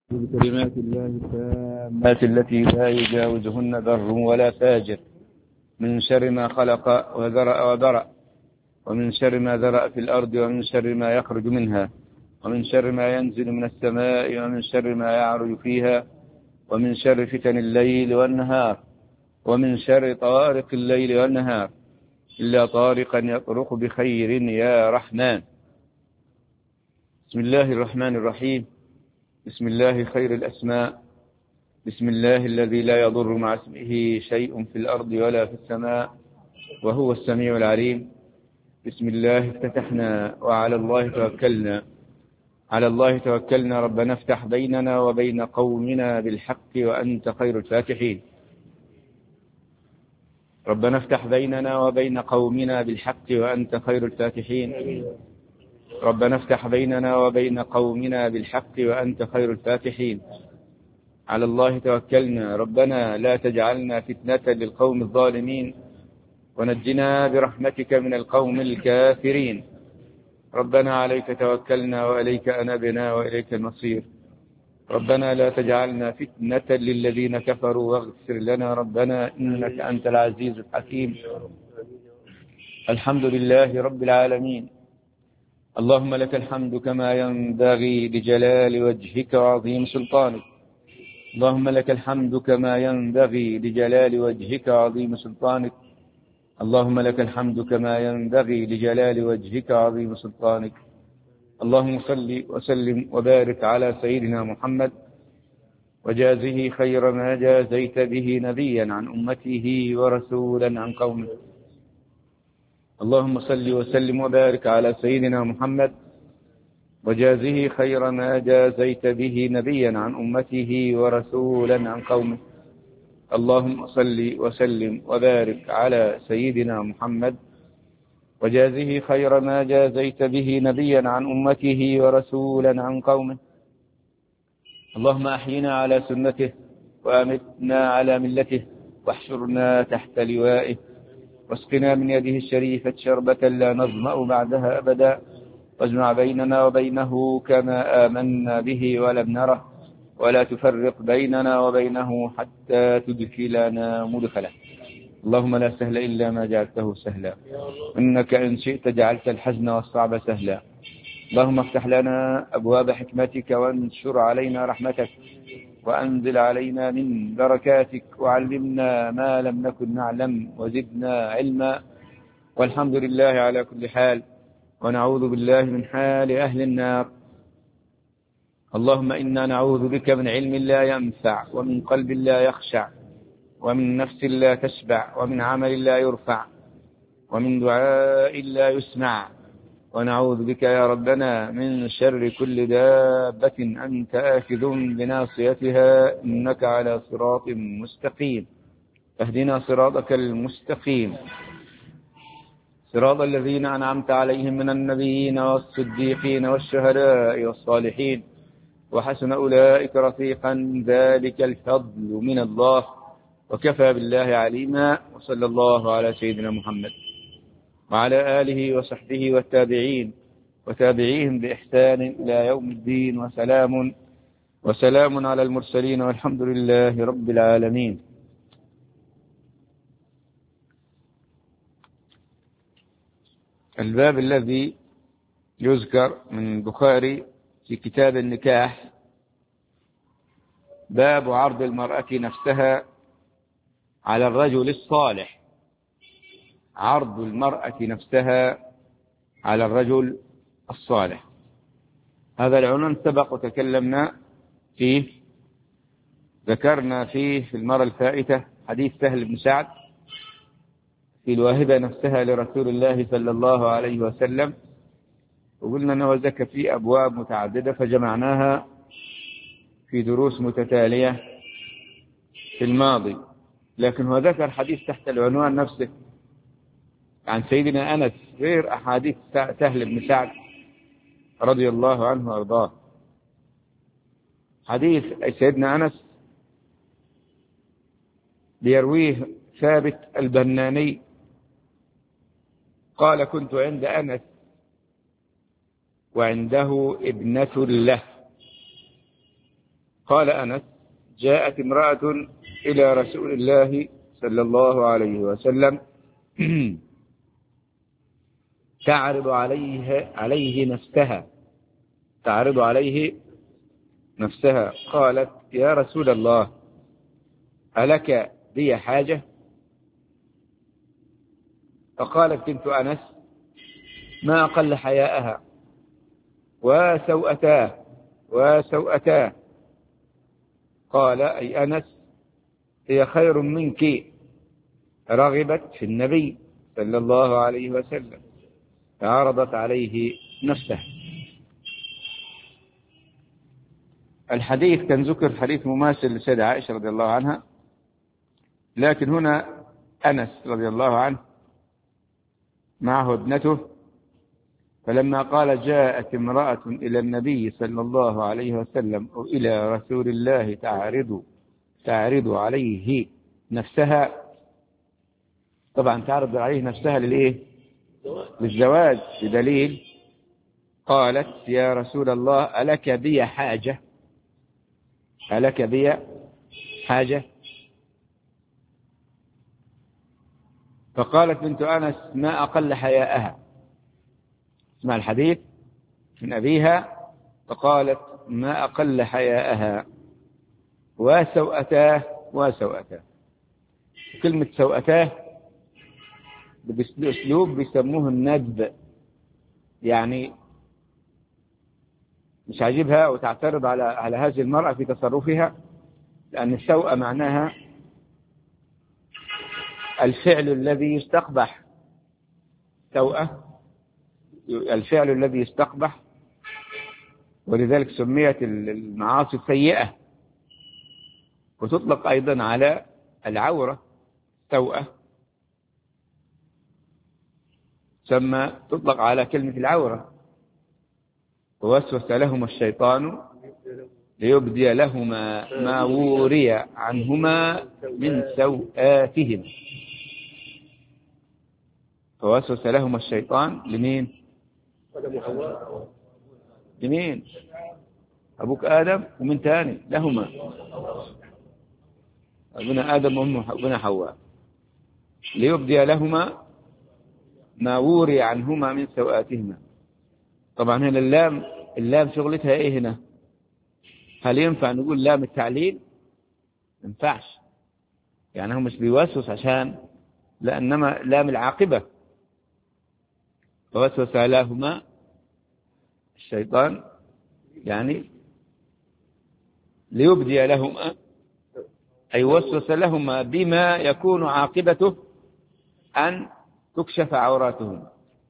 بكلمات الله التامات التي لا يجاوزهن بر ولا فاجر، من شر ما خلق وذرأ وبرأ، ومن شر ما ذرأ في الأرض، ومن شر ما يخرج منها، ومن شر ما ينزل من السماء، ومن شر ما يعرج فيها، ومن شر فتن الليل والنهار، ومن شر طوارق الليل والنهار، إلا طارقا يطرق بخير يا رحمن. بسم الله الرحمن الرحيم. بسم الله خير الأسماء. بسم الله الذي لا يضر مع اسمه شيء في الأرض ولا في السماء، وهو السميع العليم. بسم الله افتتحنا وعلى الله توكلنا. على الله توكلنا. ربنا افتح بيننا وبين قومنا بالحق وأنت خير الفاتحين. ربنا افتح بيننا وبين قومنا بالحق وأنت خير الفاتحين. ربنا افتح بيننا وبين قومنا بالحق وأنت خير الفاتحين. على الله توكلنا. ربنا لا تجعلنا فتنة للقوم الظالمين، ونجنا برحمتك من القوم الكافرين. ربنا عليك توكلنا وإليك أنبنا وإليك المصير. ربنا لا تجعلنا فتنة للذين كفروا واغفر لنا ربنا إنك أنت العزيز الحكيم. الحمد لله رب العالمين. اللهم لك الحمد كما ينبغي لجلال وجهك وعظيم سلطانك. اللهم لك الحمد كما ينبغي لجلال وجهك وعظيم سلطانك. اللهم لك الحمد كما ينبغي لجلال وجهك وعظيم سلطانك. اللهم صل وسلم وبارك على سيدنا محمد، وجازه خير ما جازيت به نبيا عن أمته ورسولا عن قومه. اللهم صل وسلم وبارك على سيدنا محمد، وجازه خير ما جازيت به نبيا عن أمته ورسولا عن قومه. اللهم صل وسلم وبارك على سيدنا محمد، وجازه خير ما جازيت به نبيا عن أمته ورسولا عن قومه. اللهم أحينا على سنته، وأمتنا على ملته، واحشرنا تحت لوائه، واسقنا من يده الشريفة شربة لا نظمأ بعدها أبدا، واجمع بيننا وبينه كما آمنا به ولم نره، ولا تفرق بيننا وبينه حتى تدخلنا مدخله. اللهم لا سهل إلا ما جعلته سهلا، إنك إن شئت جعلت الحزن والصعب سهلا. اللهم افتح لنا أبواب حكمتك، وانشر علينا رحمتك، وأنزل علينا من بركاتك، وعلمنا ما لم نكن نعلم، وزدنا علما. والحمد لله على كل حال، ونعوذ بالله من حال أهل النار. اللهم إنا نعوذ بك من علم لا ينفع، ومن قلب لا يخشع، ومن نفس لا تشبع، ومن عمل لا يرفع، ومن دعاء لا يسمع. ونعوذ بك يا ربنا من شر كل دابة أنت آخذ بناصيتها، إنك على صراط مستقيم. اهدنا صراطك المستقيم، صراط الذين أنعمت عليهم من النبيين والصديقين والشهداء والصالحين، وحسن أولئك رفيقا. ذلك الفضل من الله، وكفى بالله عليما. وصلى الله على سيدنا محمد وعلى آله وصحبه والتابعين وتابعيهم بإحسان إلى يوم الدين. وسلام على المرسلين، والحمد لله رب العالمين. الباب الذي يذكر من البخاري في كتاب النكاح، باب عرض المرأة نفسها على الرجل الصالح. عرض المرأة نفسها على الرجل الصالح، هذا العنوان سبق وتكلمنا فيه. ذكرنا فيه في المرة الفائتة حديث سهل بن سعد في الواهبة نفسها لرسول الله صلى الله عليه وسلم، وقلنا أنه ذكر فيه أبواب متعددة فجمعناها في دروس متتالية في الماضي. لكن هو ذكر حديث تحت العنوان نفسه عن سيدنا أنس، غير أحاديث سهل بن سعد رضي الله عنه وأرضاه. حديث سيدنا أنس بيرويه ثابت البناني قال: كنت عند أنس وعنده ابنة له، قال أنس: جاءت امرأة إلى رسول الله صلى الله عليه وسلم تعرض عليه نفسها. قالت: يا رسول الله، ألك بي حاجة؟ فقالت بنت أنس: ما أقل حياءها وسوءتاه. قال: أي أنس، هي خير منك، رغبت في النبي صلى الله عليه وسلم فعرضت عليه نفسه. الحديث كان ذكر حديث مماثل للسيدة عائشة رضي الله عنها، لكن هنا أنس رضي الله عنه معه ابنته، فلما قال: جاءت امرأة إلى النبي صلى الله عليه وسلم أو إلى رسول الله تعرض عليه نفسها، طبعا تعرض عليه نفسها للزواج، بدليل قالت: يا رسول الله، ألك بي حاجة؟ فقالت بنت أنس: ما أقل حياءها. اسمع الحديث من أبيها، فقالت: ما أقل حياءها وسوءتاه. كلمة سوءتاه بأسلوب بيسموه الندب، يعني مش عاجبها وتعترض على هذه المرأة في تصرفها، لأن السوء معناها الفعل الذي يستقبح. الفعل الذي يستقبح، ولذلك سميت المعاصي السيئة، وتطلق أيضا على العورة سوءة، تطلق على كلمة العورة. ووسوس لهما الشيطان ليبدي لهما ما وري عنهما من سوآتهم. فوسوس لهما الشيطان لمين؟ أبوك آدم، ومن تاني لهما أبونا آدم وأبونا حواء، ليبدي لهما ما وري عنهما من سوآتهما. طبعا هنا اللام شغلتها ايه هنا؟ هل ينفع نقول لام التعليل؟ ما ينفعش، يعني هو مش بيوسوس عشان، لأنما لام العاقبة. فوسوس لهما الشيطان يعني ليبدي لهما، أي وسوس لهما بما يكون عاقبته أن تكشف عوراتهم.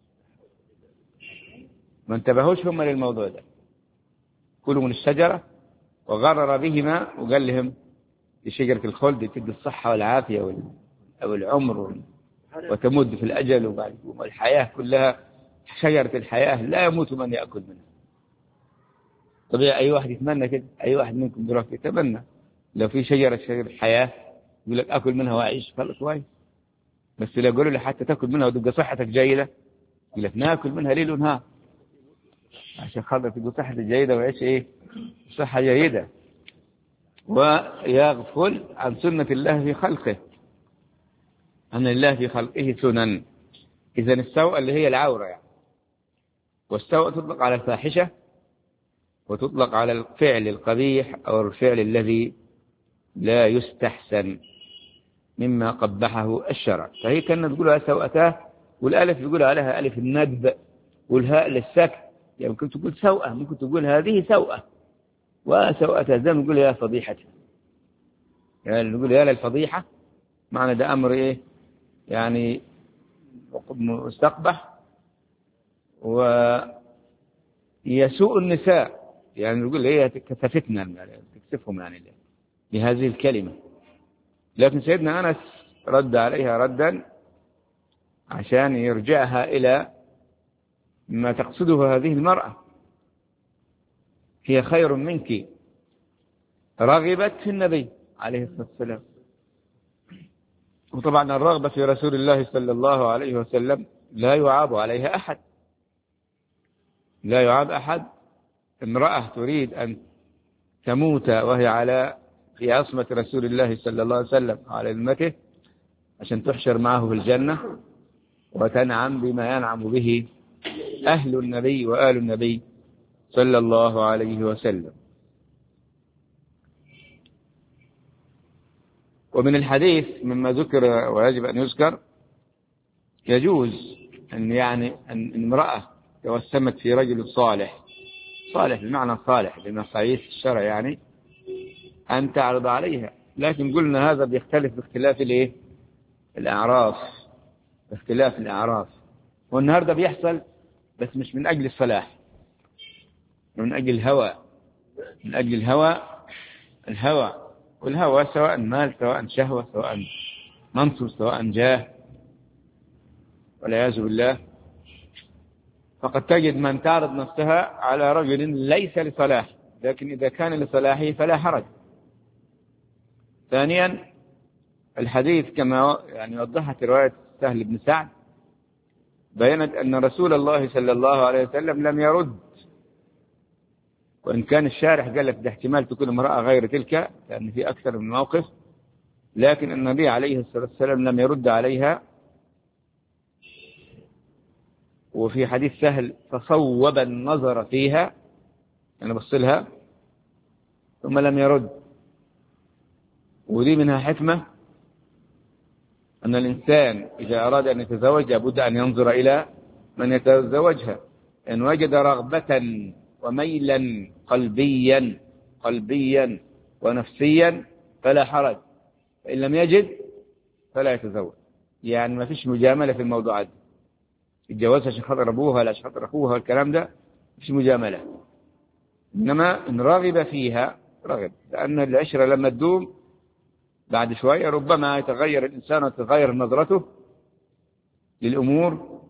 ما انتبهوش هم للموضوع ده، كلوا من الشجرة وغرر بهما، وقال لهم دي شجرة الخلد تدي الصحة والعافية أو العمر وتمد في الأجل، والحياة كلها شجرة الحياة لا يموت من يأكل منها. طبيعي أي واحد يتمنى كده، أي واحد منكم دلوقتي يتمنى لو في شجرة الحياة يقول لك أكل منها وأعيش، خلاص كويس. بس لو يقولوا لي حتى تأكل منها وتبقى صحتك جيدة، يقول لك ناكل منها ليل ونهار عشان خاطر تبقى صحتك جيدة ويعيش صحة جيدة. ويغفل عن سنة الله في خلقه، أن الله في خلقه سنن. إذن السوء اللي هي العورة يعني. والسوء تطلق على الفاحشة، وتطلق على الفعل القبيح أو الفعل الذي لا يستحسن مما قبحه الشرع. فهي كانت تقولها سوءتاه، والالف يقول عليها ألف الندب، والهاء للسكت، يعني ممكن تقول سوءة، ممكن تقول هذه سوءة وسوءتها، زي ما نقول يا فضيحة، يعني نقول يا للفضيحة، معنى ده أمر يعني مستقبح. ويسوء النساء، يعني نقول هي كسفتنا، تكسفهم يعني بهذه الكلمة. لكن سيدنا أنس رد عليها ردا عشان يرجعها إلى ما تقصده هذه المرأة، هي خير منك، رغبت في النبي عليه الصلاة والسلام. وطبعا الرغبة في رسول الله صلى الله عليه وسلم لا يعاب عليها أحد، لا يعاب أحد. امرأة تريد أن تموت وهي في عصمة رسول الله صلى الله عليه وسلم على أمته، عشان تحشر معه في الجنة وتنعم بما ينعم به أهل النبي وآل النبي صلى الله عليه وسلم. ومن الحديث مما ذكر ويجب أن يذكر، يجوز أن امرأة توسمت في رجل صالح بمعنى صالح بمقاييس الشرع، يعني أن تعرض عليها، لكن قلنا هذا بيختلف باختلاف الأعراف، باختلاف الأعراف. والنهاردة بيحصل بس مش من أجل الصلاح، من أجل الهوى، من أجل الهوى والهوى سواء مال سواء شهوة سواء منصب سواء جاه والعياذ بالله. فقد تجد من تعرض نفسها على رجل ليس لصلاح، لكن إذا كان لصلاحه فلا حرج. ثانيا الحديث كما وضحت رواية سهل بن سعد بينت أن رسول الله صلى الله عليه وسلم لم يرد، وإن كان الشارح قال لك ده احتمال تكون امرأة غير تلك لأن في أكثر من موقف، لكن النبي عليه الصلاة والسلام لم يرد عليها. وفي حديث سهل فصوب النظر فيها، يعني بص لها ثم لم يرد. ودي منها حكمة أن الإنسان إذا أراد أن يتزوج لابد أن ينظر إلى من يتزوجها، إن وجد رغبة وميلا قلبيا ونفسيا فلا حرج، فإن لم يجد فلا يتزوج. يعني ما فيش مجاملة في الموضوعات دي، الجواز عشان خاطر أبوها لا عشان خاطر أخوها الكلام ده مش مجاملة. إنما إن رغب فيها رغب، لأن العشرة لما تدوم بعد شوية ربما يتغير الإنسان وتتغير نظرته للأمور،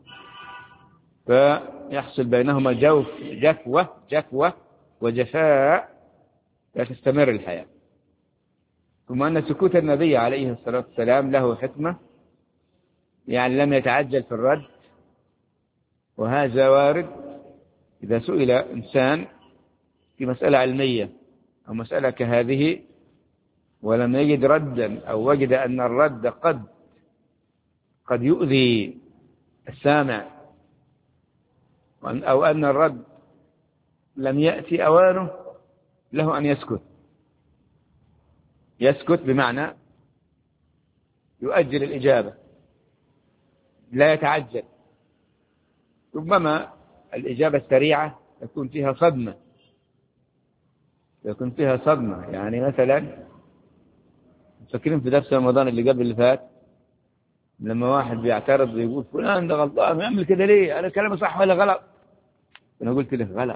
فيحصل بينهما جفوة وجفاء لا تستمر الحياة. ثم أن سكوت النبي عليه الصلاة والسلام له حكمة، يعني لم يتعجل في الرد. وهذا وارد إذا سئل إنسان في مسألة علمية أو مسألة كهذه ولم يجد ردا أو وجد أن الرد قد يؤذي السامع، أو أن الرد لم يأتي أوانه، له أن يسكت بمعنى يؤجل الإجابة، لا يتعجل. ربما الإجابة السريعة يكون فيها صدمة، يعني مثلا فاكرين في درس رمضان اللي قبل اللي فات لما واحد بيعترض ويقول فلان ده غلطان يعمل كده ليه، أنا كلامي صح ولا غلط؟ أنا قلت له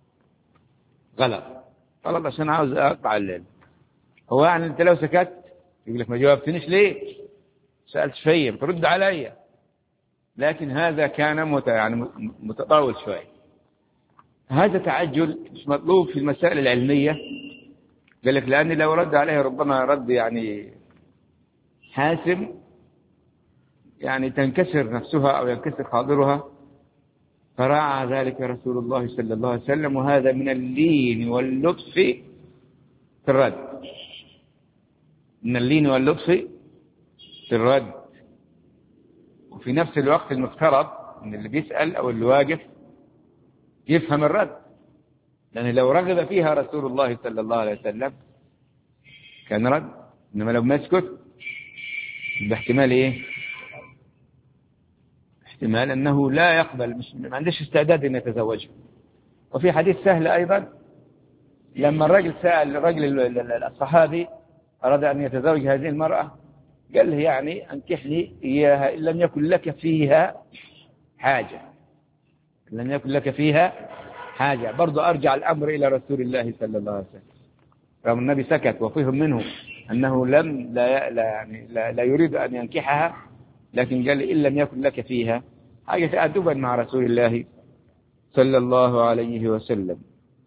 غلط عشان عاوز أقطع الليل. هو يعني أنت لو سكت يقول لك ما جاوبتنيش ليه، سألت شيء بترد علي. لكن هذا كان متطاول شوي. هذا تعجل مش مطلوب في المسائل العلمية، قال لك لأن لو رد عليها ربما رد يعني حاسم، يعني تنكسر نفسها أو ينكسر خاطرها، فراعى ذلك رسول الله صلى الله عليه وسلم. وهذا من اللين واللطف في الرد، من اللين واللطف في الرد. وفي نفس الوقت المفترض أن اللي بيسأل أو اللي واقف يفهم الرد، لأن لو رغب فيها رسول الله صلى الله عليه وسلم كان رد. إنما لو ما يسكت باحتمال احتمال أنه لا يقبل، ما عندش استعداد أن يتزوجها. وفي حديث سهل أيضا لما الرجل سأل الصحابي أراد أن يتزوج هذه المرأة، قال له يعني أنكح لي إياها إن لم يكن لك فيها حاجة. برضو أرجع الأمر إلى رسول الله صلى الله عليه وسلم، رغم النبي سكت وفهم منه أنه لا يريد أن ينكحها، لكن قال إن لم يكن لك فيها حاجة، تأدبا مع رسول الله صلى الله عليه وسلم.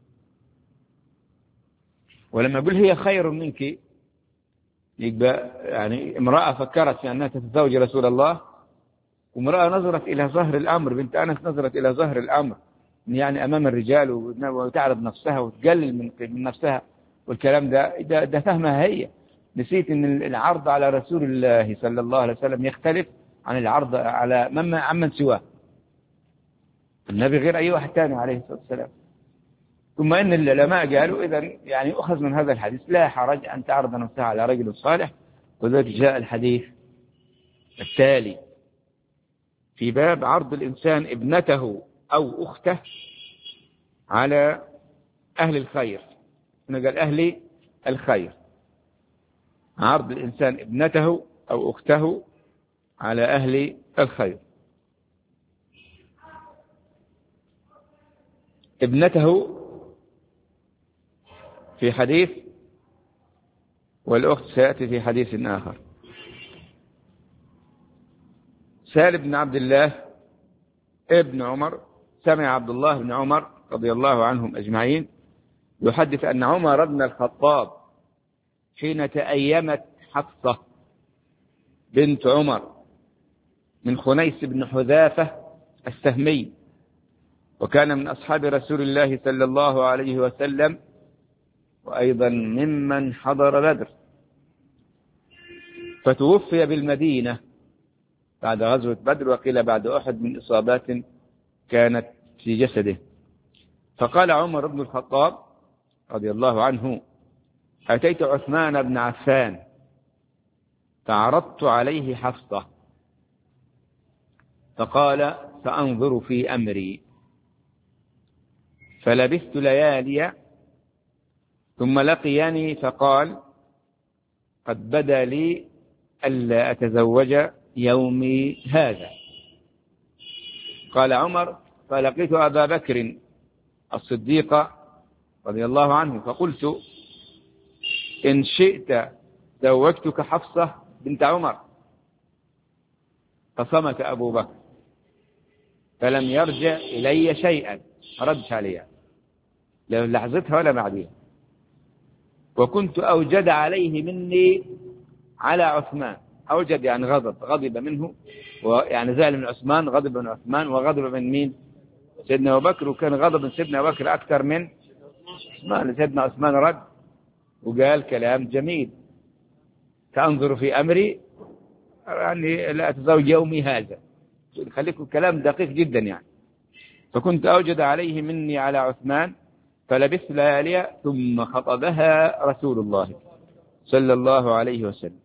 ولما يقول هي خير منك، يبقى يعني امرأة فكرت في أنها تتزوج رسول الله، وامرأة نظرت إلى ظهر الأمر، بنت أنس نظرت إلى ظهر الأمر، يعني أمام الرجال وتعرض نفسها وتقلل من نفسها والكلام ده فهمها هي. نسيت ان العرض على رسول الله صلى الله عليه وسلم يختلف عن العرض على عمن سواه. النبي غير اي واحد ثاني عليه الصلاه والسلام. ثم ان العلماء قالوا اذا يعني اخذ من هذا الحديث لا حرج ان تعرض نفسها على رجل صالح. وذلك جاء الحديث التالي في باب عرض الانسان ابنته او اخته على اهل الخير. هنا قال اهل الخير. عرض الانسان ابنته او اخته على اهل الخير. ابنته في حديث والأخت سيأتي في حديث آخر. سالم بن عبد الله ابن عمر سمع عبد الله بن عمر رضي الله عنهم أجمعين يحدث أن عمر بن الخطاب حين تأيمت حفصة بنت عمر من خنيس بن حذافة السهمي، وكان من أصحاب رسول الله صلى الله عليه وسلم، وأيضا ممن حضر بدر، فتوفي بالمدينة بعد غزوة بدر، وقيل بعد أحد، من إصابات كانت في جسده. فقال عمر بن الخطاب رضي الله عنه: أتيت عثمان بن عفان فعرضت عليه حفصة، فقال: سأنظر في أمري. فلبثت ليالي ثم لقيني فقال: قد بدا لي ألا أتزوج يومي هذا. قال عمر: فلقيت أبا بكر الصديق رضي الله عنه فقلت: إن شئت زوجتك حفصة بنت عمر. فصمت أبو بكر فلم يرجع إلي شيئا، ردش عليها لا لحظتها ولا بعدها. وكنت أوجد عليه مني على عثمان. أوجد يعني غضب منه، ويعني زعل من عثمان، غضب من عثمان، وغضب من مين؟ سيدنا أبو بكر. وكان غضب من سيدنا أبو بكر أكثر من عثمان. سيدنا عثمان رد وقال كلام جميل: تنظر في أمري، يعني لا أتزوج يومي هذا. خليكم كلام دقيق جدا يعني. فكنت أوجد عليه مني على عثمان فلبثت ليالي ثم خطبها رسول الله صلى الله عليه وسلم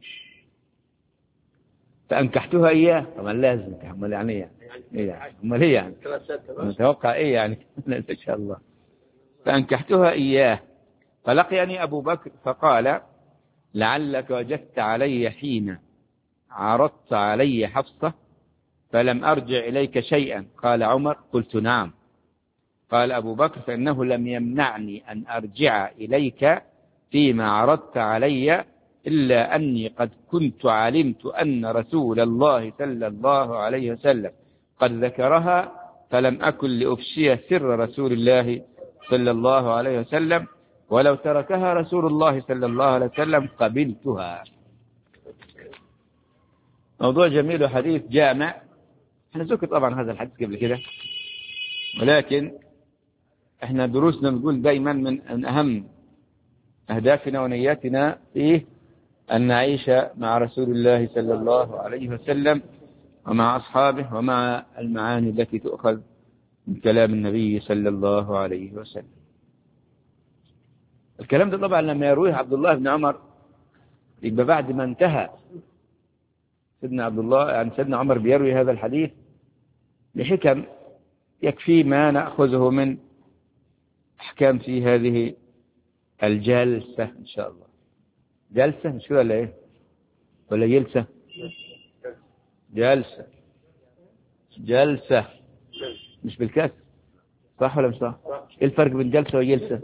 فأنكحتها إياه. طبعا لازم أمال يعني أمال هي يعني نتوقع إيه يعني إن شاء الله. فأنكحتها إياه فلقيني أبو بكر فقال: لعلك وجدت علي حين عرضت علي حفصة فلم أرجع إليك شيئا. قال عمر: قلت نعم. قال أبو بكر: فإنه لم يمنعني أن أرجع إليك فيما عرضت علي إلا أني قد كنت علمت أن رسول الله صلى الله عليه وسلم قد ذكرها، فلم أكن لأفشي سر رسول الله صلى الله عليه وسلم، ولو تركها رسول الله صلى الله عليه وسلم قبلتها. موضوع جميل وحديث جامع. احنا ذكر طبعا هذا الحديث قبل كده، ولكن احنا دروسنا نقول دائما من أهم أهدافنا ونياتنا فيه أن نعيش مع رسول الله صلى الله عليه وسلم ومع أصحابه ومع المعاني التي تؤخذ من كلام النبي صلى الله عليه وسلم. الكلام ده طبعا لما يرويه عبد الله بن عمر يبقى بعد ما انتهى سيدنا عبد الله، يعني سيدنا عمر بيروي هذا الحديث لحكم يكفي ما نأخذه من أحكام في هذه الجلسة إن شاء الله. جلسة مش كده ولا إيه؟ ولا جلسة؟ جلسة مش بالكسر، صح ولا مش صح؟ إيه الفرق بين جلسة وجلسة؟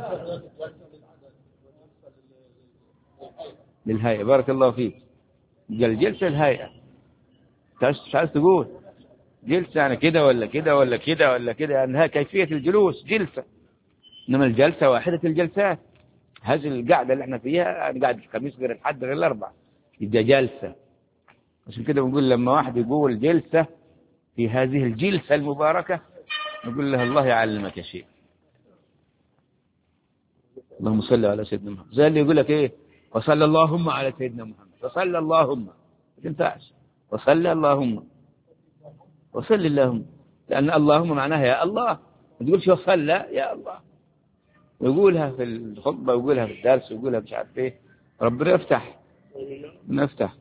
للهيئة. بارك الله فيك. الجلسة الهيئة. مش عايز تقول جلسة يعني كده ولا كده ولا كده ولا كده، يعني كيفية الجلوس جلسة. إنما الجلسة واحدة الجلسات. هذه القعدة اللي احنا فيها قاعد الخميس غير الحد غير الأربع، يبقى جلسة. عشان كده بنقول لما واحد يقول جلسة في هذه الجلسة المباركة نقول له الله يعلمك يا شيخ. اللهم صل على سيدنا محمد، زي اللي يقول لك إيه وصلى اللهم على سيدنا محمد، وصلى اللهم، ما تنفعش وصلى اللهم، وصلى اللهم، لأن اللهم معناها يا الله، ما تقولش وصلى يا الله. ويقولها في الخطبة ويقولها في الدرس ويقولها مش عارف إيه. ربنا يفتح نفتح.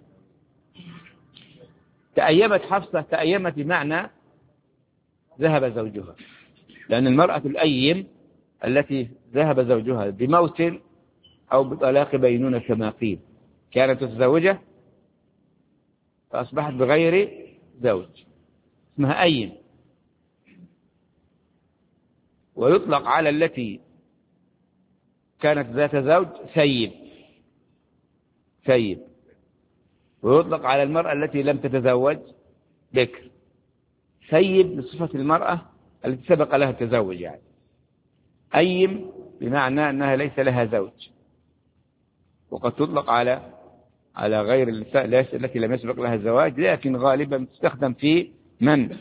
تأيمت حفصة، تأيمت بمعنى ذهب زوجها، لأن المرأة الأيم التي ذهب زوجها بموت أو بطلاق بينونة كما قيل، كانت متزوجة فأصبحت بغير زوج، اسمها أيم. ويطلق على التي كانت ذات زوج سيب، سيب. ويطلق على المرأة التي لم تتزوج بكر. سيب بصفة المرأة التي سبق لها التزوج، يعني أيم بمعنى أنها ليس لها زوج. وقد تطلق على غير التي لم يسبق لها الزواج، لكن غالبا تستخدم في من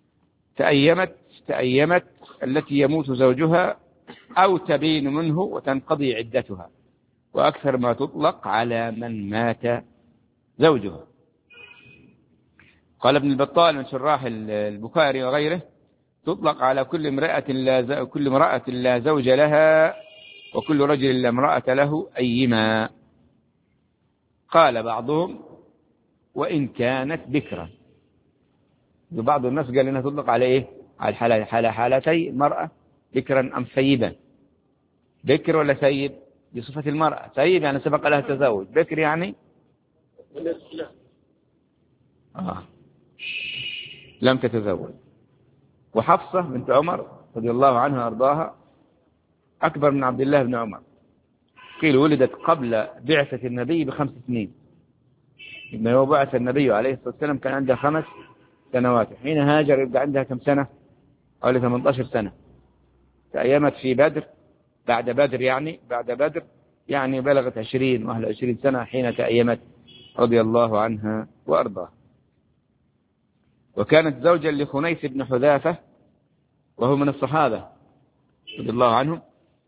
تأيمت التي يموت زوجها أو تبين منه وتنقضي عدتها، وأكثر ما تطلق على من مات زوجها. قال ابن البطال من شراح البخاري وغيره: تطلق على كل امرأة لا زوج لها وكل رجل لا امرأة له أيما. قال بعضهم: وإن كانت بكرا. وبعض الناس قال إنها تطلق على إيه؟ على حالتي المرأة، بكرا أم سيبا. بكر ولا سيب بصفة المرأة، سيب يعني سبق لها التزوج، بكر يعني لم تتزوج. وحفصة بنت عمر رضي الله عنها أرضاها أكبر من عبد الله بن عمر، قيل ولدت قبل بعثة النبي ب5 سنين. لما هو بعث النبي عليه الصلاة والسلام كان عندها 5 سنوات، حين هاجر يبقى عندها كم سنة؟ حوالي 18 سنة. تأيمت في بدر، بعد بدر يعني بلغت 21 سنة حين تأيمت رضي الله عنها وأرضاها. وكانت زوجا لخنيس بن حذافة، وهو من الصحابة رضي الله عنهم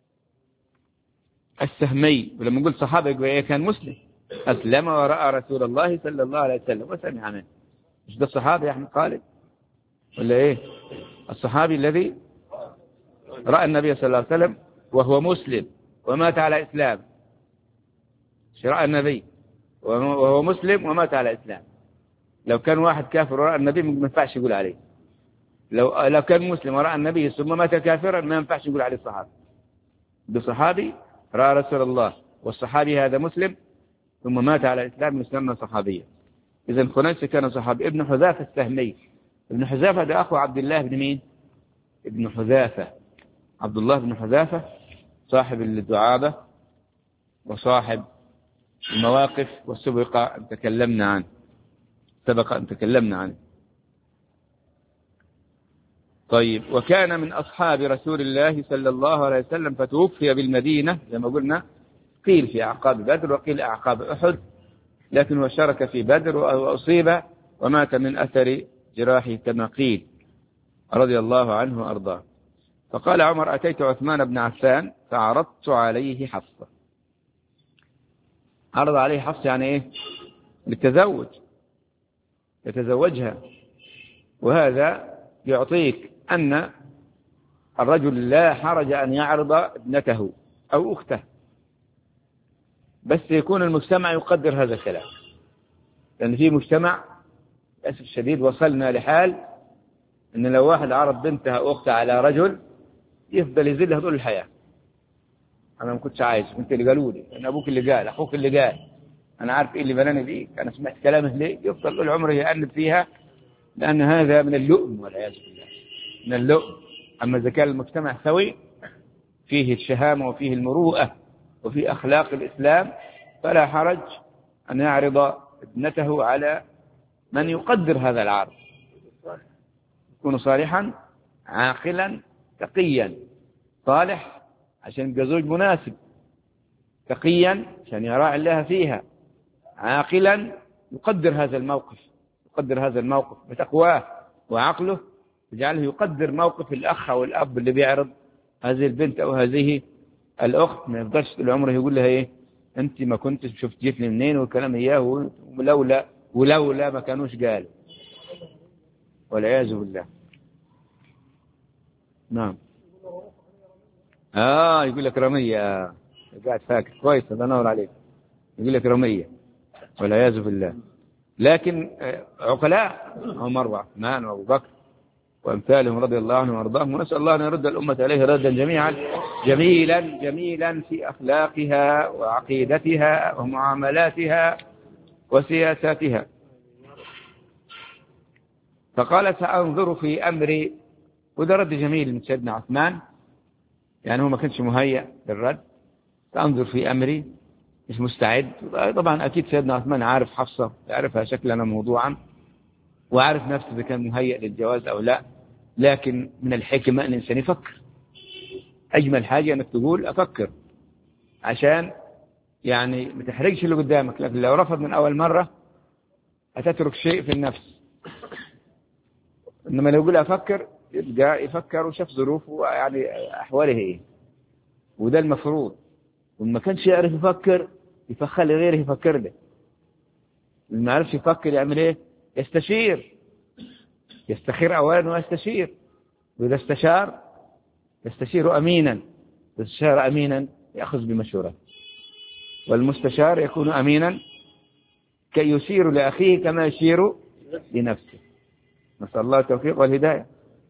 السهمي. ولما نقول صحابة يقول كان مسلم، أسلم ورأى رسول الله صلى الله عليه وسلم وسمع منه. مش ده الصحابي يا أحمد خالد ولا إيه؟ الصحابي الذي رأى النبي صلى الله عليه وسلم وهو مسلم ومات على إسلام. رأى النبي وهو مسلم ومات على إسلام. لو كان واحد كافر ورأى النبي ما ينفعش يقول عليه. لو كان مسلم ورأى النبي ثم مات كافرا ما ينفعش يقول عليه صحابي. بصحابي رأى رسول الله، والصحابي هذا مسلم ثم مات على الإسلام يسمى صحابيا. إذن خنيس كان صحابي. ابن حذافة السهمي. ابن حذافة ده أخو عبد الله بن مين؟ ابن حذافة، عبد الله بن حذافة صاحب الدعابة وصاحب المواقف والسبق أن تكلمنا عنه. طيب. وكان من أصحاب رسول الله صلى الله عليه وسلم فتوفي بالمدينة زي ما قلنا، قيل في أعقاب بدر وقيل أعقاب أحد، لكن هو شارك في بدر وأصيب ومات من أثر جراحه كما قيل رضي الله عنه وأرضاه. فقال عمر: أتيت عثمان بن عفان فعرضت عليه حفصة. عرض عليه حفصة يعني إيه؟ للتزوج، يتزوجها. وهذا يعطيك أن الرجل لا حرج أن يعرض ابنته أو أخته، بس يكون المجتمع يقدر هذا الكلام. لأن في مجتمع للأسف الشديد وصلنا لحال أن لو واحد عرض بنتها أو أختها على رجل يفضل يزلها طول الحياة. أنا ما كنتش عايز، أنت اللي قالوا لي، أنا أبوك اللي قال، أخوك اللي قال، أنا عارف إيه اللي بلاني فيك، أنا سمعت كلامه ليه. يفضل طول عمره يأنب فيها، لأن هذا من اللؤم والعياذ بالله، من اللؤم. أما إذا كان المجتمع سوي فيه الشهامة وفيه المروءة وفيه أخلاق الإسلام فلا حرج أن يعرض ابنته على من يقدر هذا العرض، يكون صالحا عاقلا تقيا. صالح عشان يبقى زوج مناسب، تقيا عشان يراعي الله فيها، عاقلا يقدر هذا الموقف بتقواه وعقله، يجعله يقدر موقف الأخ أو الأب اللي بيعرض هذه البنت أو هذه الأخت ما يفضلش طول عمره يقول لها إيه أنت ما كنتش شفت جيتني منين والكلام إياه، ولولا ما كانوش قال، والعياذ بالله. نعم. يقول لك رمية، قاعد فاكر كويس، الله ينور عليك، يقول لك رمية والعياذ بالله. لكن عقلاء عمر وعثمان وأبو بكر وأمثالهم رضي الله عنهم وأرضاهم، ونسأل الله أن يرد الأمة عليه ردا جميعا جميلا جميلا في أخلاقها وعقيدتها ومعاملاتها وسياساتها. فقال سأنظر في أمري، وده رد جميل من سيدنا عثمان، يعني هو ما كانش مهيأ للرد. سأنظر في أمري، مش مستعد. طبعا أكيد سيدنا عثمان عارف حفصة، يعرفها شكلا موضوعا، وعارف نفسه إذا كان مهيأ للجواز أو لا. لكن من الحكمة أن الإنسان يفكر. أجمل حاجة أنك تقول أفكر، عشان يعني ما تحرقش اللي قدامك. لكن لو رفض من أول مرة هتترك شيء في النفس. إنما لو يقول أفكر، يبقى يفكر وشاف ظروفه يعني أحواله إيه، وده المفروض. وما كانش يعرف يفكر يفخلي غيره يفكر له. اللي ما عرفش يفكر يعمل إيه؟ يستشير، يستخير أولا ويستشير. وإذا استشار يستشير أمينا، إذا استشار أمينا يأخذ بمشورة، والمستشار يكون أمينا كي يشير لأخيه كما يشير لنفسه. نسأل الله التوفيق والهداية.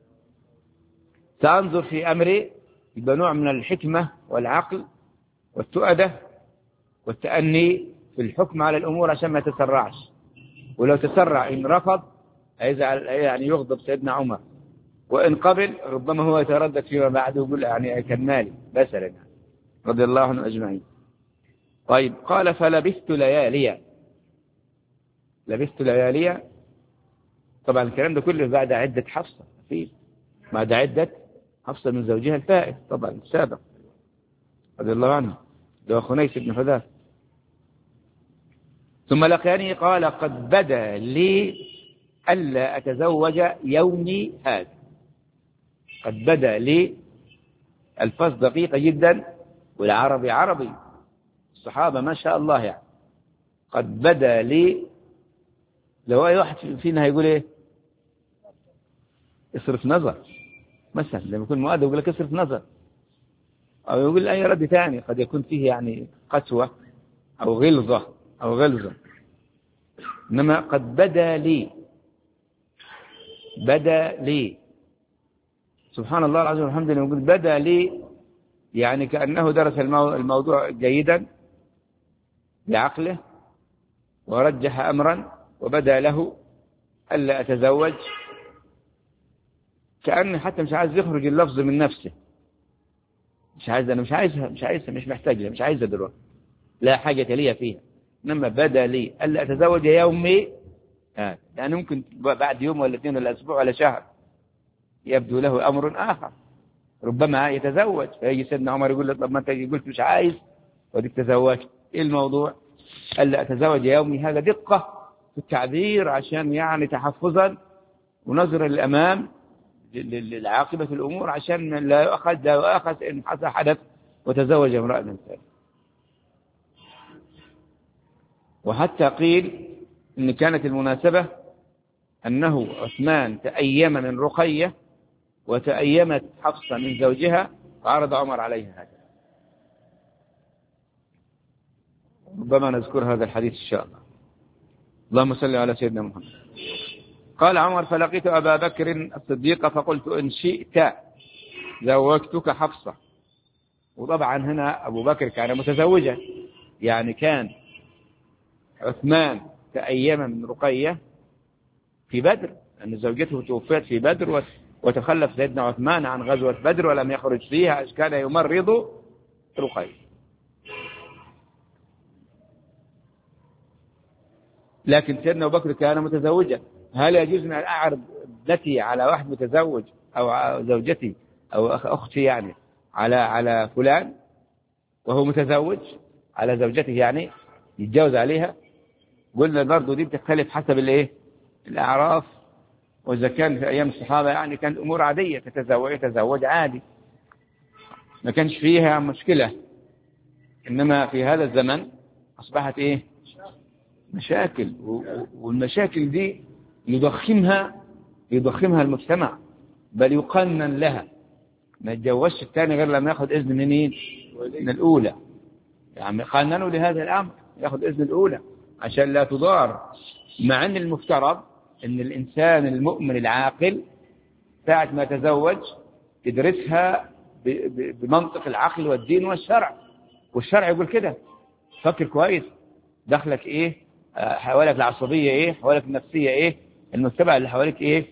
سأنظر في أمري، يبقى نوع من الحكمة والعقل والتؤدة والتأني في الحكم على الأمور عشان ما يتسرعش. ولو تسرع إن رفض يعني يغضب سيدنا عمر، وإن قبل ربما هو يتردد فيما بعد ويقول يعني كان مالي مثلا، رضي الله عنه أجمعين. طيب قال فلبثت لياليا. لبثت لياليا، طبعا الكلام ده كله بعد عدة حفصة، بعد عدة حفصة من زوجها الفائز طبعا السابق رضي الله عنه، ده خنيس بن حذافة. ثم لقيني قال قد بدا لي ألا أتزوج يومي هذا. قد بدا لي، الفاظ دقيقة جدا، والعربي عربي، الصحابة ما شاء الله يعني. قد بدا لي، لو أي واحد فينا هيقول إيه؟ اصرف نظر مثلا، لما يكون مؤدب يقول لك اصرف نظر، أو يقول أي رد ثاني قد يكون فيه يعني قسوة أو غلظة. إنما قد بدا لي، بدا لي، سبحان الله العظيم والحمد لله. يقول بدا لي يعني كأنه درس الموضوع جيدا بعقله ورجح أمرا، وبدا له ألا أتزوج، كأنه حتى مش عايز يخرج اللفظ من نفسه. مش عايز، أنا مش عايزها، مش محتاج لها، مش عايزها دلوقتي، لا حاجة لي فيها. إنما بدا لي ألا أتزوج يومي، يعني ممكن بعد يوم ولا اثنين ولا أسبوع ولا شهر يبدو له أمر آخر، ربما يتزوج. فيجي سيدنا عمر يقول له طب ما أنت قلت مش عايز وديك تزوجت، إيه الموضوع؟ ألا أتزوج يومي هذا دقة في التعبير، عشان يعني تحفظا ونظرا للأمام لعاقبة الأمور، عشان لا يؤاخذ إن حدث وتزوج امرأة ثانية. وحتى قيل إن كانت المناسبة أنه عثمان تأيم من رقية وتأيمت حفصة من زوجها، فعرض عمر عليها هذا. ربما نذكر هذا الحديث إن شاء الله. اللهم صل على سيدنا محمد. قال عمر فلقيت أبا بكر الصديق فقلت إن شئت زوجتك حفصة. وطبعا هنا أبو بكر كان متزوجا، يعني كان عثمان تأيم من رقية في بدر، أن زوجته توفيت في بدر، وتخلف سيدنا عثمان عن غزوة بدر ولم يخرج فيها، كان يمرض رقية. لكن سيدنا أبو بكر كان متزوجا. هل يجوز أن أعرض ابنتي على واحد متزوج، أو زوجتي أو أختي يعني على فلان وهو متزوج، على زوجته يعني يتجوز عليها؟ قلنا برضو دي بتختلف حسب الايه، الأعراف. وإذا كان في أيام الصحابة يعني كانت أمور عادية، يتزوج عادي. ما كانش فيها مشكلة. إنما في هذا الزمن أصبحت إيه؟ مشاكل، والمشاكل دي يضخمها المجتمع، بل يقنن لها. ما يتجوزش الثاني غير لما ياخد إذن من مين؟ من الأولى. يعني قننوا لهذا الأمر، ياخد إذن الأولى عشان لا تضار. مع أن المفترض أن الإنسان المؤمن العاقل ساعة ما يتزوج يدرسها بمنطق العقل والدين والشرع، والشرع يقول كده. فكر كويس، دخلك إيه؟ حوالك العصبية إيه؟ حوالك النفسية إيه؟ المجتمع اللي حواليك إيه؟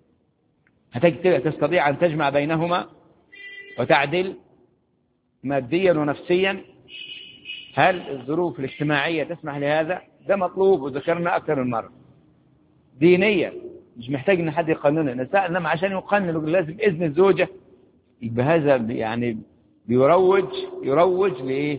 تستطيع أن تجمع بينهما وتعدل ماديا ونفسيا؟ هل الظروف الاجتماعية تسمح لهذا؟ ده مطلوب، وذكرنا أكثر من مرة. دينيا مش محتاج ان حد يقننه، انما عشان يقنن لازم اذن الزوجة. يبقى هذا يعني يروج لايه؟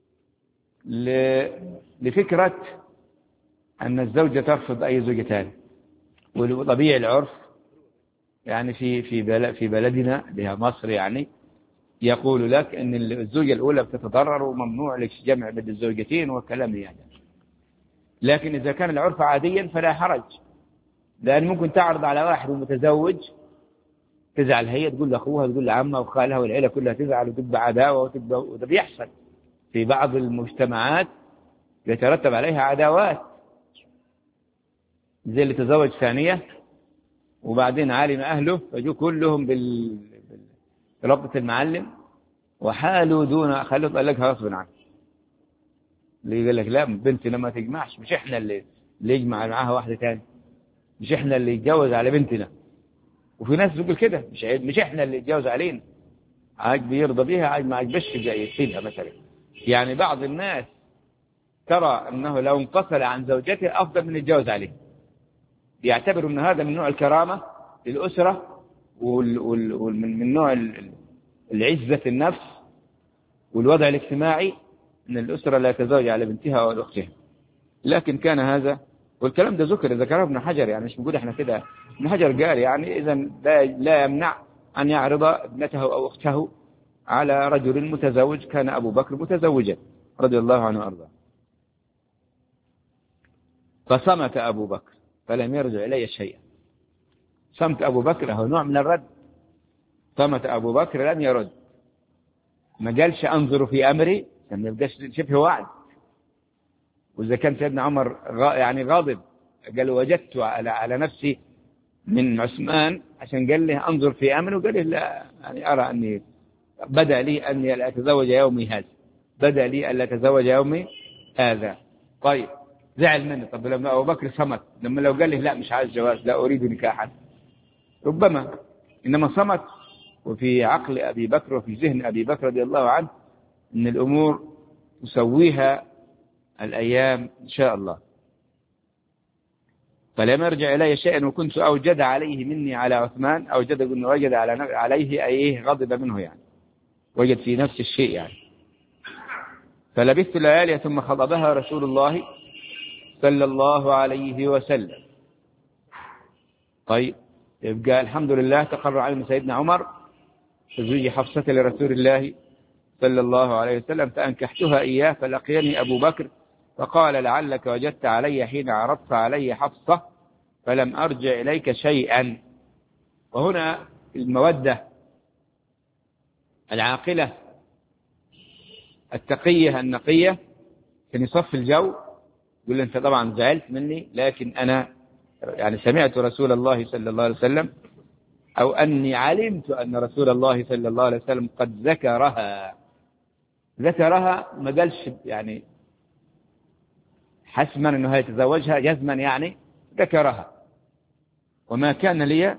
لفكرة ان الزوجة ترفض اي زوجة ثانية. وطبيعي العرف يعني في بلدنا اللي هي مصر يعني يقول لك ان الزوجة الاولى بتتضرر وممنوع لك جمع بين الزوجتين والكلام يعني. لكن اذا كان العرف عاديا فلا حرج، لأن ممكن تعرض على واحد متزوج تزعل هي، تقول لأخوها، تقول لعمها وخالها والعيلة كلها تزعل وتبقى عداوة وده بيحصل في بعض المجتمعات، يترتب عليها عداوات، زي اللي تزوج ثانية وبعدين علم أهله فجوا كلهم بربطة المعلم وحالوا دون خلوا طلقها غصب عنه. اللي يقول لك لا بنتنا ما تجمعش، مش احنا اللي يجمع معاها واحدة ثانية، مش احنا اللي يتجوز على بنتنا. وفي ناس تقول كده مش احنا اللي يتجوز علينا، عاج بيرضى بيها، عاج ما عجبش يسيبها مثلا. يعني بعض الناس ترى انه لو انفصل عن زوجته افضل من يتجوز عليه، يعتبر ان هذا من نوع الكرامة للأسرة ومن نوع العزة النفس والوضع الاجتماعي، ان الأسرة لا تتزوج على بنتها او اختها. لكن كان هذا، والكلام ده ذكره ابن حجر، يعني مش بنقول احنا كده. ابن حجر قال يعني اذا لا يمنع ان يعرض ابنته او اخته على رجل متزوج. كان ابو بكر متزوجا رضي الله عنه وارضاه. فصمت ابو بكر فلم يرجع الي شيئا. صمت ابو بكر هو نوع من الرد. صمت ابو بكر لم يرد، ما قالش انظر في امري، ما يبقاش شبه وعد. وإذا كان سيدنا عمر يعني غاضب قال وجدت على نفسي من عثمان عشان قال له أنظر في أمره، وقال له لا، يعني أرى أني بدأ لي أني لا أتزوج يومي هذا، بدأ لي ألا أتزوج يومي هذا. طيب زعل منه. طب لما أبو بكر صمت، لما لو قال له لا مش عايز جواز، لا أريد نكاحا، ربما. إنما صمت. وفي عقل أبي بكر وفي ذهن أبي بكر رضي الله عنه أن الأمور تسويها الأيام إن شاء الله. فلم يرجع إلي شيئا وكنت أوجد عليه مني على عثمان. أوجد أنه وجد عليه أيه غضب منه، يعني وجد في نفس الشيء يعني. فلبثت ليالي ثم خطبها رسول الله صلى الله عليه وسلم. طيب يبقى الحمد لله تقرر علم سيدنا عمر تزويج حفصة لرسول الله صلى الله عليه وسلم، فأنكحتها إياه. فلقيني أبو بكر فقال لعلك وجدت علي حين عرضت علي حفصة فلم أرجع إليك شيئا. وهنا المودة العاقلة التقية النقية كان يصف الجو، يقول أنت طبعا زعلت مني، لكن أنا يعني سمعت رسول الله صلى الله عليه وسلم، أو أني علمت أن رسول الله صلى الله عليه وسلم قد ذكرها. ما قالش يعني حسما أنه يتزوجها، جزما يعني ذكرها. وما كان لي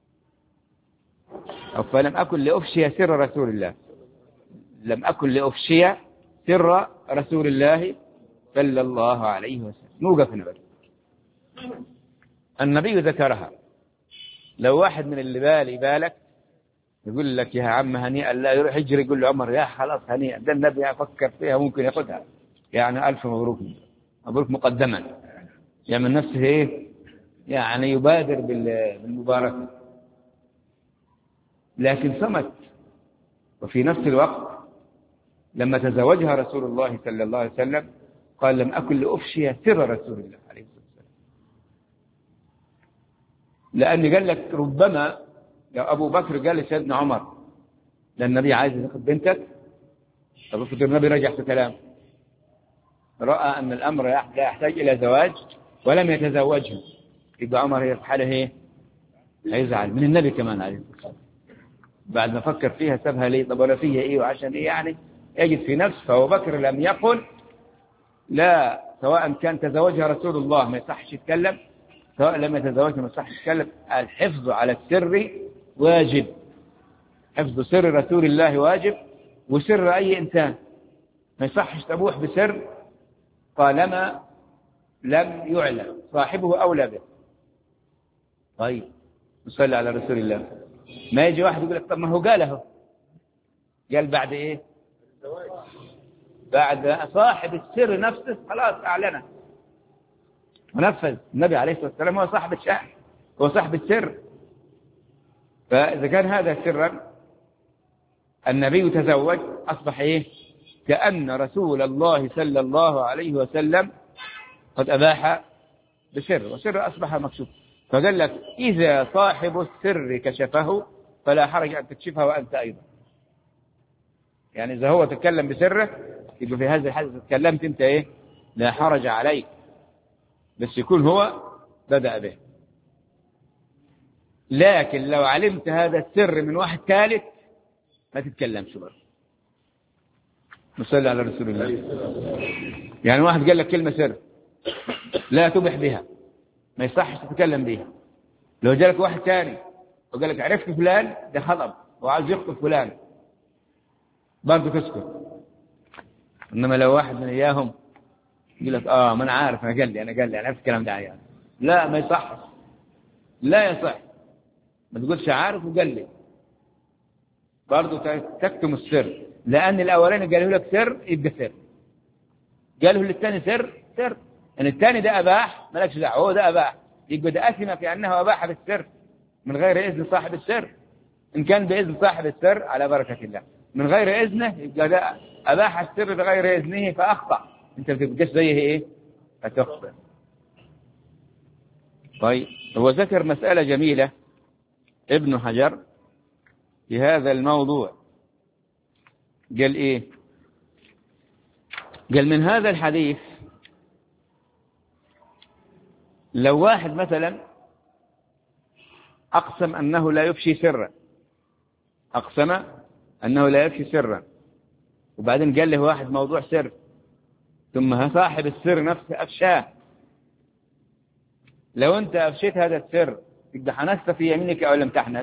أو فلم أكن لأفشي سر رسول الله، لم أكن لأفشي سر رسول الله صلى الله عليه وسلم. نوقف هنا بس. النبي ذكرها. لو واحد من اللي بالك يقول لك يا عم هنيئا، لا يروح يجري يقول له عمر يا خلاص هنيئا، ده النبي يفكر فيها ممكن ياخذها، يعني ألف مبروك، مبروك مقدما، يعمل نفسه ايه يعني يبادر بالمباركة. لكن صمت وفي نفس الوقت لما تزوجها رسول الله صلى الله عليه وسلم قال لم أكن لأفشي سر رسول الله عليه الصلاة والسلام، لأن قال لك ربما لو أبو بكر قال لسيدنا عمر لأن النبي عايز ياخذ بنتك، طب افرض النبي رجع في كلام، رأى أن الأمر لا يحتاج إلى زواج ولم يتزوجها، يبقى عمر هي في حاله ايه؟ هيزعل من النبي كمان عليه الصلاة والسلام. بعد ما فكر فيها سابها ليه؟ طب ولا فيها ايه وعشان ايه يعني؟ يجد في نفسه. فأبو بكر لم يقل لا، سواء كان تزوجها رسول الله ما يصحش يتكلم، سواء لم يتزوجها ما يصحش يتكلم. الحفظ على السر واجب، حفظ سر رسول الله واجب، وسر أي إنسان ما يصحش تبوح بسر طالما لم يعلم صاحبه أولى به. طيب نصلي على رسول الله. ما يجي واحد يقول لك طب ما هو قاله، قال بعد ايه؟ بعد صاحب السر نفسه خلاص أعلنه ونفذ. النبي عليه الصلاة والسلام هو صاحب الشأن، هو صاحب السر. فإذا كان هذا سرا النبي تزوج أصبح إيه؟ كأن رسول الله صلى الله عليه وسلم قد أباح بسر، وسر أصبح مكشوف. فقال لك إذا صاحب السر كشفه فلا حرج أن تكشفه وأنت أيضا. يعني إذا هو تكلم بسره يبقى في هذه الحالة تكلمت أنت إيه؟ لا حرج عليك، بس يكون هو بدأ به. لكن لو علمت هذا السر من واحد ثالث ما تتكلمش برضه. نصلي على رسول الله. يعني واحد قال لك كلمة سر لا تبح بها، ما يصحش تتكلم بها. لو جالك واحد ثاني وقال لك عرفت فلان ده خطب وعايز يخطب فلان برضه تسكت. انما لو واحد من اياهم يقول لك ما انا عارف، انا قال لي عرفت الكلام ده يعني. لا ما يصحش، لا يصح. ما تقولش عارف وقال لي، برضه تكتم السر، لان الاولاني قاله لك سر يبقى سر، قاله للثاني سر سر. ان الثاني ده اباح مالكش دعوه، هو ده اباح يبقى ده اثم في انه اباح بالسر من غير اذن صاحب السر. ان كان باذن صاحب السر على بركه الله، من غير اذنه يبقى ده اباح السر بغير اذنه فاخطا، انت بتبقاش زيه ايه؟ فتخطئ. طيب هو ذكر مسألة جميلة ابن حجر في هذا الموضوع، قال ايه؟ قال من هذا الحديث لو واحد مثلا أقسم أنه لا يفشي سرا، أقسم أنه لا يفشي سرا، وبعدين قال له واحد موضوع سر ثم صاحب السر نفسه أفشاه، لو أنت أفشيت هذا السر يبقى حنست في يمينك أو لم تحنس؟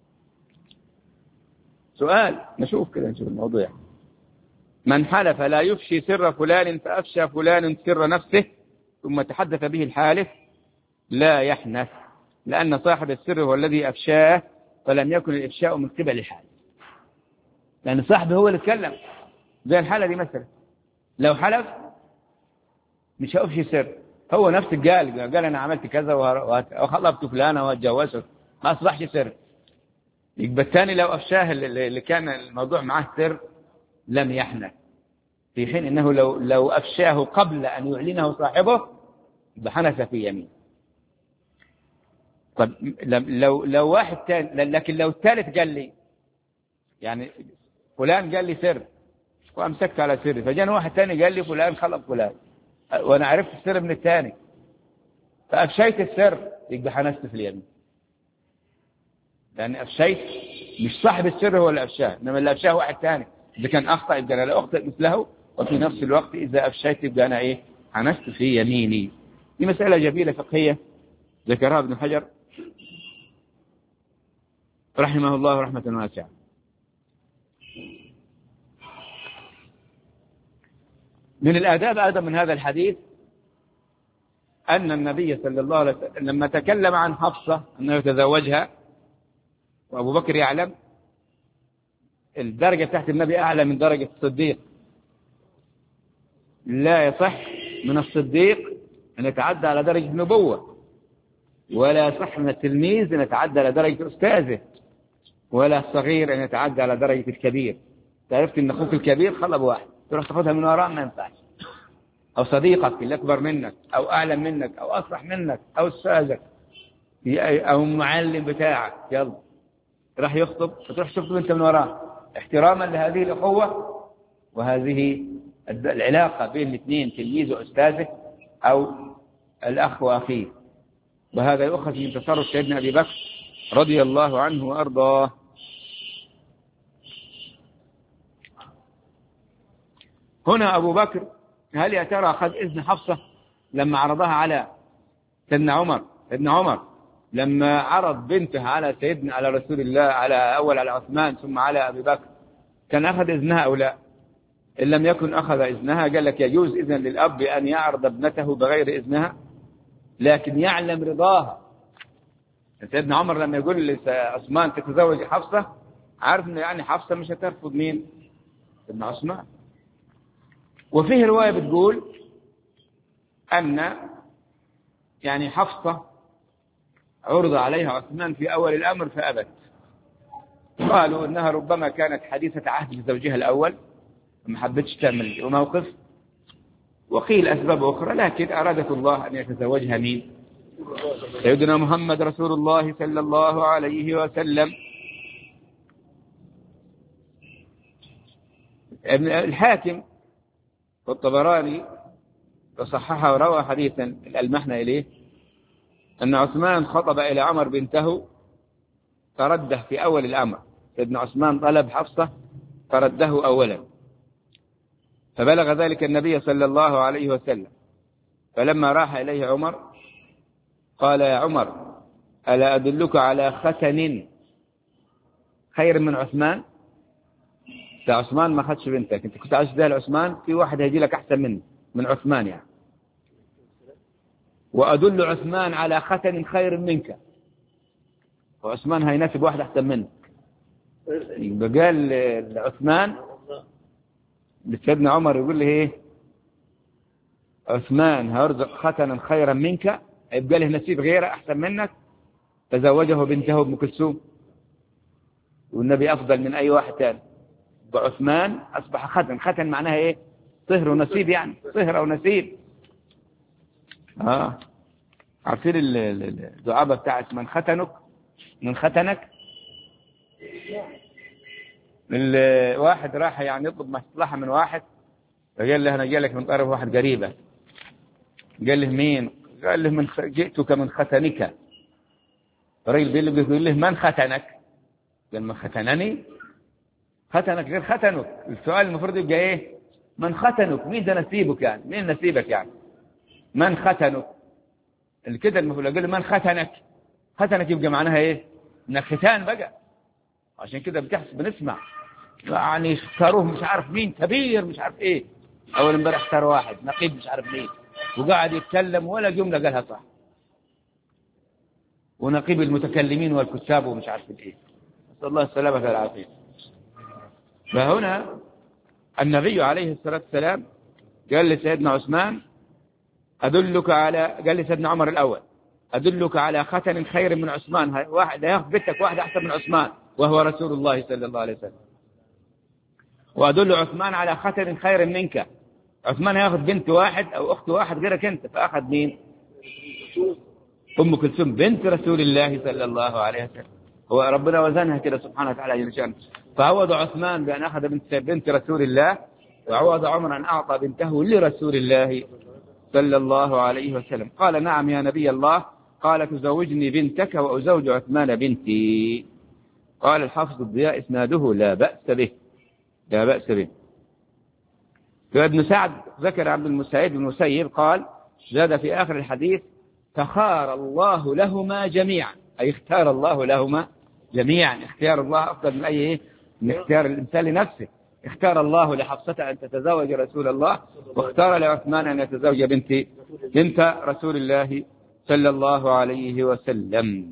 سؤال نشوف كده، نشوف الموضوع. من حلف لا يفشي سر فلان فأفشى فلان سر نفسه ثم تحدث به الحالف لا يحنث، لأن صاحب السر هو الذي أفشاه فلم يكن الإفشاء من قبل الحالف، لأن صاحبه هو اللي اتكلم. زي الحالة دي مثلا لو حلف مش هأفشي سر، هو نفسه قال أنا عملت كذا وخلبت فلانة واتجوزت، ما أصبحش سر. يبقى الثاني لو أفشاه اللي كان الموضوع معه سر لم يحنث، في حين أنه لو أفشاه قبل أن يعلنه صاحبه يبقى حنث في يمين. طب لو واحد ثاني، لكن لو الثالث قال لي يعني فلان قال لي سر وأمسكت على سري، فجاء واحد ثاني قال لي فلان خلق فلان وأنا عرفت السر من الثاني فأفشيت السر يبقى حنثت في اليمين، لأن أفشيت مش صاحب السر هو اللي أفشاه، إنما اللي أفشاه واحد ثاني. إذا كان أخطأ يبقى أنا لا أخطئ مثله، وفي نفس الوقت إذا أفشيت يبقى أنا إيه؟ حنثت في يميني. دي مسألة جميلة فقهية ذكرها ابن حجر رحمه الله رحمة واسعة. من الآداب أيضا من هذا الحديث أن النبي صلى الله عليه وسلم لما تكلم عن حفصة أنه يتزوجها وأبو بكر يعلم، الدرجة تحت النبي أعلى من درجة الصديق. لا يصح من الصديق أن يتعدى على درجة النبوة، ولا يصح من التلميذ أن يتعدى على درجة أستاذه. ولا الصغير أن يتعدى على درجة الكبير. تعرفت أن أخوك الكبير خلى بواحد تروح تاخذها من وراء، ما ينفعش. أو صديقك اللي أكبر منك أو أعلم منك أو أصلح منك أو أستاذك أو المعلم بتاعك، يلا راح يخطب فتروح تخطب أنت من وراه، احتراما لهذه الأخوة وهذه العلاقة بين الاثنين، تلميذ وأستاذه أو الأخ وأخيه. وهذا يؤخذ من تصرف سيدنا أبي بكر رضي الله عنه وأرضاه. هنا أبو بكر هل يا ترى أخذ إذن حفصة لما عرضها على سيدنا عمر؟ سيدنا عمر لما عرض بنته على سيدنا على رسول الله، أول على عثمان ثم على أبي بكر، كان أخذ إذنها أو لا؟ إن لم يكن أخذ إذنها قال لك يجوز إذن للأب أن يعرض ابنته بغير إذنها، لكن يعلم رضاها. سيدنا عمر لما يقول لعثمان تتزوج حفصة، عارف إنه يعني حفصة مش هترفض مين؟ سيدنا عثمان. وفيه رواية بتقول أن يعني حفصة عرض عليها عثمان في أول الأمر فأبت. قالوا إنها ربما كانت حديثة عهد لزوجها الأول ما حبتش تعمل موقف، وقيل أسباب أخرى، لكن أرادت الله أن يتزوجها مين؟ سيدنا محمد رسول الله صلى الله عليه وسلم. ابن الحاكم والطبراني وصححه وروى حديثا المحنى إليه أن عثمان خطب إلى عمر بنته فرده في أول الأمر. سيدنا عثمان طلب حفصة فرده أولا، فبلغ ذلك النبي صلى الله عليه وسلم، فلما راح إليه عمر قال يا عمر ألا أدلك على ختن خير من عثمان؟ عثمان ما خدش بنتك، انت كنت عايز تديها لعثمان، في واحد هيجي لك أحسن من عثمان يعني. وأدل عثمان على ختن خير منك، وعثمان هيناسب واحد أحسن منك. قال لعثمان لسيدنا عمر يقول له ايه؟ عثمان هيرزق ختنا خيرا منك، يبقى له نسيب غيره أحسن منك، تزوجه بنته ام كلثوم، والنبي أفضل من أي واحد ثاني. وعثمان أصبح ختن. ختن معناها إيه؟ صهر ونسيب، يعني صهر ونسيب. عارفين الدعابة بتاعت من ختنك من ختنك؟ الواحد راح يعني يطلب مصلحة من واحد، فقال له أنا جاي لك من طرف واحد قريبة. قال له مين؟ قال له جئتك من ختنك. الراجل بيقول له من ختنك؟ قال من ختنني؟ ختنك غير ختنك. السؤال المفروض يبقى ايه؟ من ختنك؟ مين ده نسيبك يعني؟ مين نسيبك يعني؟ من ختنك؟ اللي كده المفروض اقول من ختنك. ختنك يبقى معناها ايه؟ انك ختان بقى. عشان كده بنسمع يعني اختاروه مش عارف مين كبير مش عارف ايه، اول امبارح اختار واحد نقيب مش عارف مين، وقاعد يتكلم ولا جمله قالها صح، ونقيب المتكلمين والكتاب ومش عارف ايه. نسال الله السلامه والعافيه. فهنا النبي عليه الصلاة والسلام قال لسيدنا عثمان أدلك على، قال لسيدنا عمر الأول أدلك على ختن خير من عثمان، واحد ياخذ بنتك واحد أحسن من عثمان وهو رسول الله صلى الله عليه وسلم. وأدل عثمان على ختن خير منك. عثمان ياخذ بنت واحد أو أخت واحد غيرك أنت، فأخذ مين؟ أم كلثوم بنت رسول الله صلى الله عليه وسلم. هو ربنا وزنها كده سبحانه وتعالى جل شأنه. فعوض عثمان بأن أخذ بنت رسول الله، وعوض عمر أن أعطى بنته لرسول الله صلى الله عليه وسلم. قال نعم يا نبي الله. قال تزوجني بنتك وأزوج عثمان بنتي. قال الحافظ الضياء إسناده لا بأس به، لا بأس به. فابن سعد ذكر عبد المسيب بن مسيب قال زاد في آخر الحديث فخار الله لهما جميعا، أي اختار الله لهما جميعا. اختيار الله أفضل من أي من اختيار الإنسان لنفسه. اختار الله لحفصة أن تتزوج رسول الله، واختار لعثمان أن يتزوج بنت رسول الله صلى الله عليه وسلم.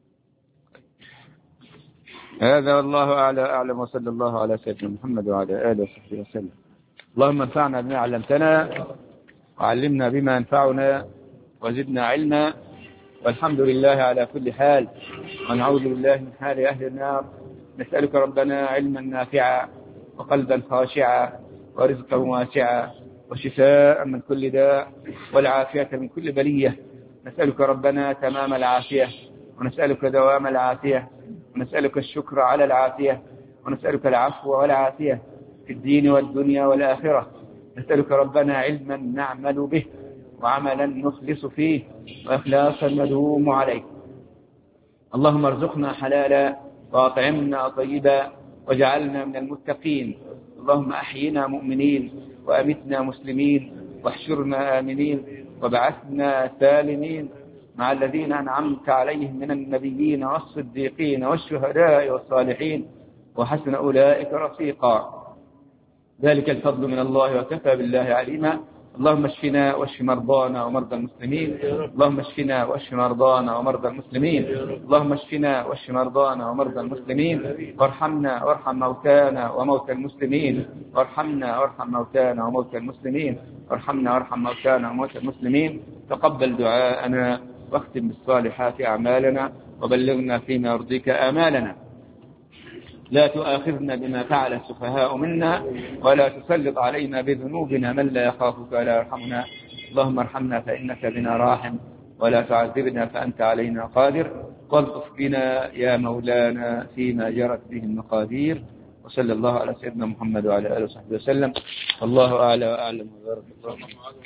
هذا والله أعلم، وصلى الله على سيدنا محمد وعلى آله وصحبه وسلم. اللهم انفعنا بما علمتنا وعلمنا بما ينفعنا وزدنا علما، والحمد لله على كل حال، ونعوذ بالله من حال أهل النار. نسألك ربنا علما نافعا وقلبا خاشعا ورزقا واسعا وشفاء من كل داء والعافية من كل بلية. نسألك ربنا تمام العافية، ونسألك دوام العافية، ونسألك الشكر على العافية، ونسألك العفو والعافية في الدين والدنيا والآخرة. نسألك ربنا علما نعمل به، وعملا نخلص فيه، وإخلاصا ندوم عليه. اللهم ارزقنا حلالا، وأطعمنا طيبا، واجعلنا من المتقين. اللهم أحينا مؤمنين، وأمتنا مسلمين، واحشرنا آمنين، وابعثنا سالمين مع الذين أنعمت عليهم من النبيين والصديقين والشهداء والصالحين، وحسن أولئك رفيقا. ذلك الفضل من الله، وكفى بالله عليما. اللهم اشفنا واشف مرضانا ومرضى المسلمين. اللهم اشفنا واشف مرضانا ومرضى المسلمين. اللهم اشفنا واشف مرضانا ومرضى المسلمين، وارحمنا وارحم موتانا وموتى المسلمين. وارحمنا وارحم موتانا وموتى المسلمين. وارحمنا وارحم موتانا وموتى المسلمين. تقبل دعاءنا، واختم بالصالحات أعمالنا، وبلغنا فيما يرضيك آمالنا. لا تؤاخذنا بما فعل السفهاء منا، ولا تسلط علينا بذنوبنا من لا يخافك ولا يرحمنا. اللهم ارحمنا فإنك بنا راحم، ولا تعذبنا فأنت علينا قادر. والطف بنا يا مولانا فيما جرت به المقادير. وصلى الله على سيدنا محمد وعلى آله وصحبه وسلم. والله أعلى وأعلم.